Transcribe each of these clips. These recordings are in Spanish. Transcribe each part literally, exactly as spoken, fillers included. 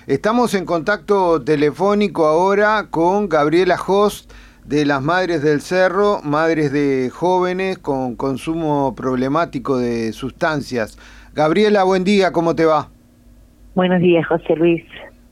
Estamos en contacto telefónico ahora con Gabriela Jost, de las Madres del Cerro, madres de jóvenes con consumo problemático de sustancias. Gabriela, buen día, ¿cómo te va? Buenos días, José Luis.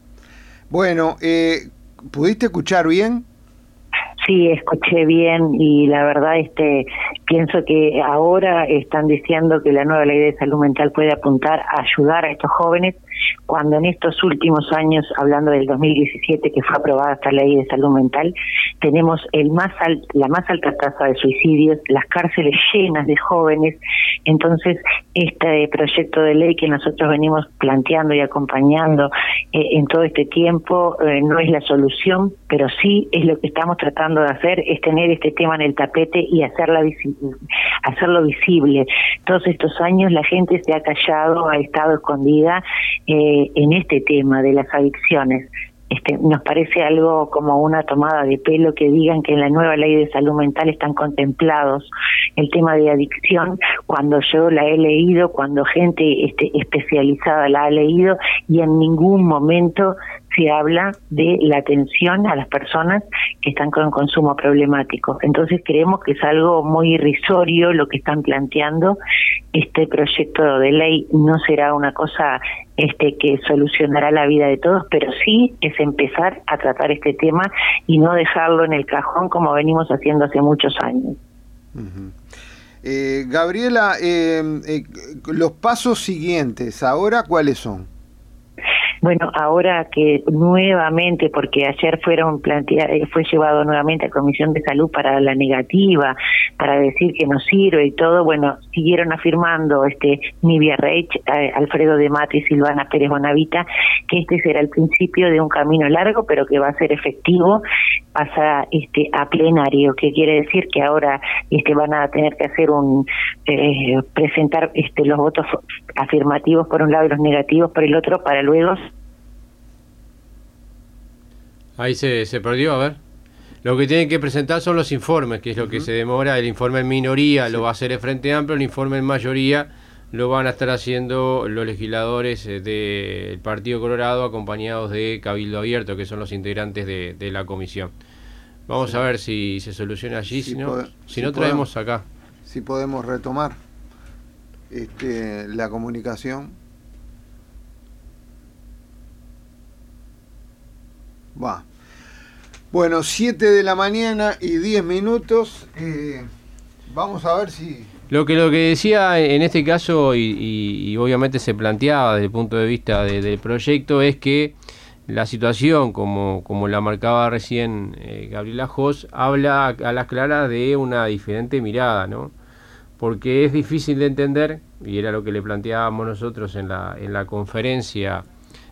Bueno, eh, ¿pudiste escuchar bien? Sí, escuché bien y la verdad este pienso que ahora están diciendo que la nueva ley de salud mental puede apuntar a ayudar a estos jóvenes, cuando en estos últimos años, hablando del dos mil diecisiete que fue aprobada esta ley de salud mental, tenemos el más al, la más alta tasa de suicidios, las cárceles llenas de jóvenes. Entonces este proyecto de ley que nosotros venimos planteando y acompañando eh, en todo este tiempo eh, no es la solución, pero sí es lo que estamos tratando de hacer, es tener este tema en el tapete y hacerla visi- hacerlo visible. Todos estos años la gente se ha callado, ha estado escondida eh, en este tema de las adicciones. Este, nos parece algo como una tomada de pelo que digan que en la nueva ley de salud mental están contemplados el tema de adicción, cuando yo la he leído, cuando gente este, especializada la ha leído, y en ningún momento se habla de la atención a las personas que están con consumo problemático. Entonces creemos que es algo muy irrisorio lo que están planteando. Este proyecto de ley no será una cosa este que solucionará la vida de todos, pero sí es empezar a tratar este tema y no dejarlo en el cajón como venimos haciendo hace muchos años. Uh-huh. eh, Gabriela, eh, eh, los pasos siguientes, ¿ahora cuáles son? Bueno, ahora que nuevamente, porque ayer fueron plantea, fue llevado nuevamente a Comisión de Salud para la negativa, para decir que no sirve y todo, bueno, siguieron afirmando este Nivia Reich, eh, Alfredo de Mata y Silvana Pérez Bonavita, que este será el principio de un camino largo, pero que va a ser efectivo, pasa este a plenario, que quiere decir que ahora este van a tener que hacer un eh, presentar este los votos afirmativos por un lado y los negativos por el otro, para luego. Ahí se, se perdió, a ver. Lo que tienen que presentar son los informes, que es lo que uh-huh. se demora. El informe en minoría sí. lo va a hacer el Frente Amplio, el informe en mayoría lo van a estar haciendo los legisladores del Partido Colorado, acompañados de Cabildo Abierto, que son los integrantes de, de la comisión. Vamos sí. a ver si se soluciona allí, si, si, no, si, si no traemos podemos, acá. Si podemos retomar este, la comunicación. Va. Bueno, siete de la mañana y diez minutos. Eh, vamos a ver si... Lo que lo que decía en este caso, y, y, y obviamente se planteaba desde el punto de vista de, del proyecto, es que la situación, como, como la marcaba recién eh, Gabriela Jost, habla a las claras de una diferente mirada, ¿no? Porque es difícil de entender, y era lo que le planteábamos nosotros en la, en la conferencia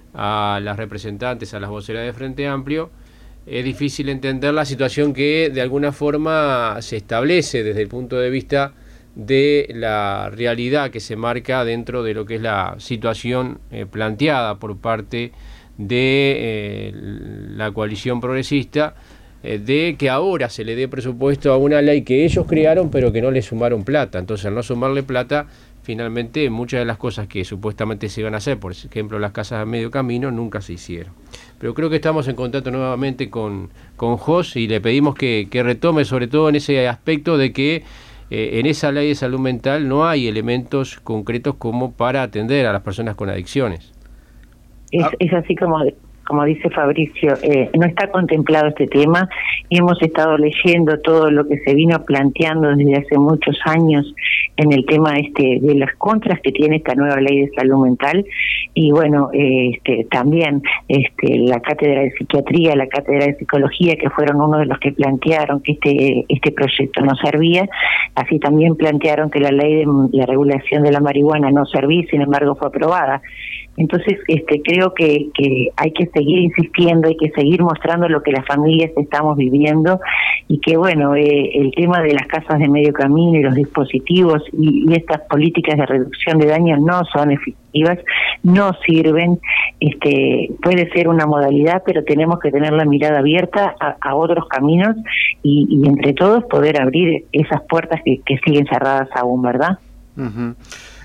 a las representantes, a las voceras de Frente Amplio, es difícil entender la situación que de alguna forma se establece desde el punto de vista de la realidad que se marca dentro de lo que es la situación eh, planteada por parte de eh, la coalición progresista, eh, de que ahora se le dé presupuesto a una ley que ellos crearon pero que no le sumaron plata. Entonces, al no sumarle plata, finalmente muchas de las cosas que supuestamente se iban a hacer, por ejemplo las casas a medio camino, nunca se hicieron. Pero creo que estamos en contacto nuevamente con, con Jost y le pedimos que, que retome sobre todo en ese aspecto de que eh, en esa ley de salud mental no hay elementos concretos como para atender a las personas con adicciones. Es, es así como... Como dice Fabricio, eh, no está contemplado este tema. Hemos estado leyendo todo lo que se vino planteando desde hace muchos años en el tema este de las contras que tiene esta nueva ley de salud mental. Y bueno, eh, este, también este, la cátedra de psiquiatría, la cátedra de psicología, que fueron uno de los que plantearon que este este proyecto no servía. Así también plantearon que la ley de la regulación de la marihuana no servía, sin embargo fue aprobada. Entonces, este, creo que, que hay que seguir insistiendo, hay que seguir mostrando lo que las familias estamos viviendo y que, bueno, eh, el tema de las casas de medio camino y los dispositivos y, y estas políticas de reducción de daños no son efectivas, no sirven. Este, puede ser una modalidad, pero tenemos que tener la mirada abierta a, a otros caminos y, y entre todos poder abrir esas puertas que, que siguen cerradas aún, ¿verdad? Uh-huh.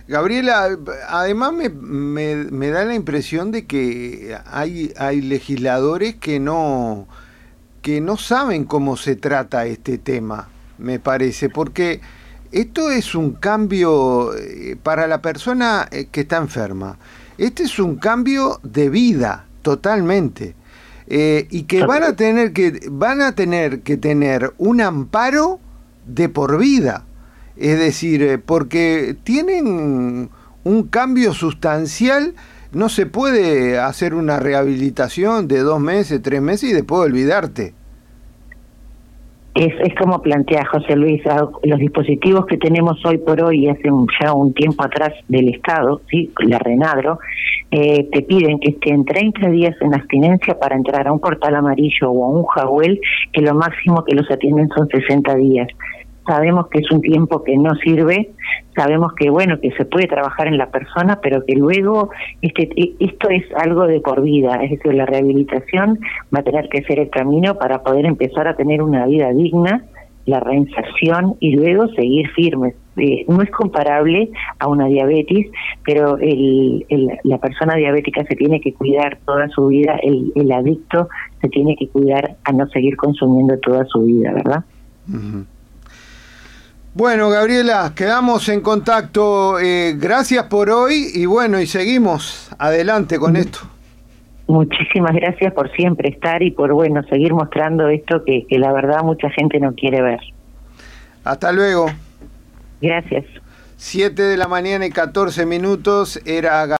Gabriela, además me, me, me da la impresión de que hay, hay legisladores que no, que no saben cómo se trata este tema, me parece, porque esto es un cambio eh, para la persona eh, que está enferma. Este es un cambio de vida, totalmente. Eh, y que van a tener que, van a tener que tener un amparo de por vida. Es decir, porque tienen un cambio sustancial, no se puede hacer una rehabilitación de dos meses, tres meses y después olvidarte. Es, es como plantea José Luis, los dispositivos que tenemos hoy por hoy, hace un, ya un tiempo atrás del Estado, ¿sí? La Renadro, eh, te piden que estén treinta días en abstinencia para entrar a un portal amarillo o a un Jagüel, que lo máximo que los atienden son sesenta días. Sabemos que es un tiempo que no sirve, sabemos que bueno que se puede trabajar en la persona, pero que luego este esto es algo de por vida, es decir, la rehabilitación va a tener que ser el camino para poder empezar a tener una vida digna, la reinserción y luego seguir firmes. Eh, no es comparable a una diabetes, pero el, el, la persona diabética se tiene que cuidar toda su vida, el, el adicto se tiene que cuidar a no seguir consumiendo toda su vida, ¿verdad? Uh-huh. Bueno, Gabriela, quedamos en contacto. Eh, gracias por hoy y bueno, y seguimos adelante con esto. Muchísimas gracias por siempre estar y por bueno seguir mostrando esto que, que la verdad mucha gente no quiere ver. Hasta luego. Gracias. siete de la mañana y catorce minutos era...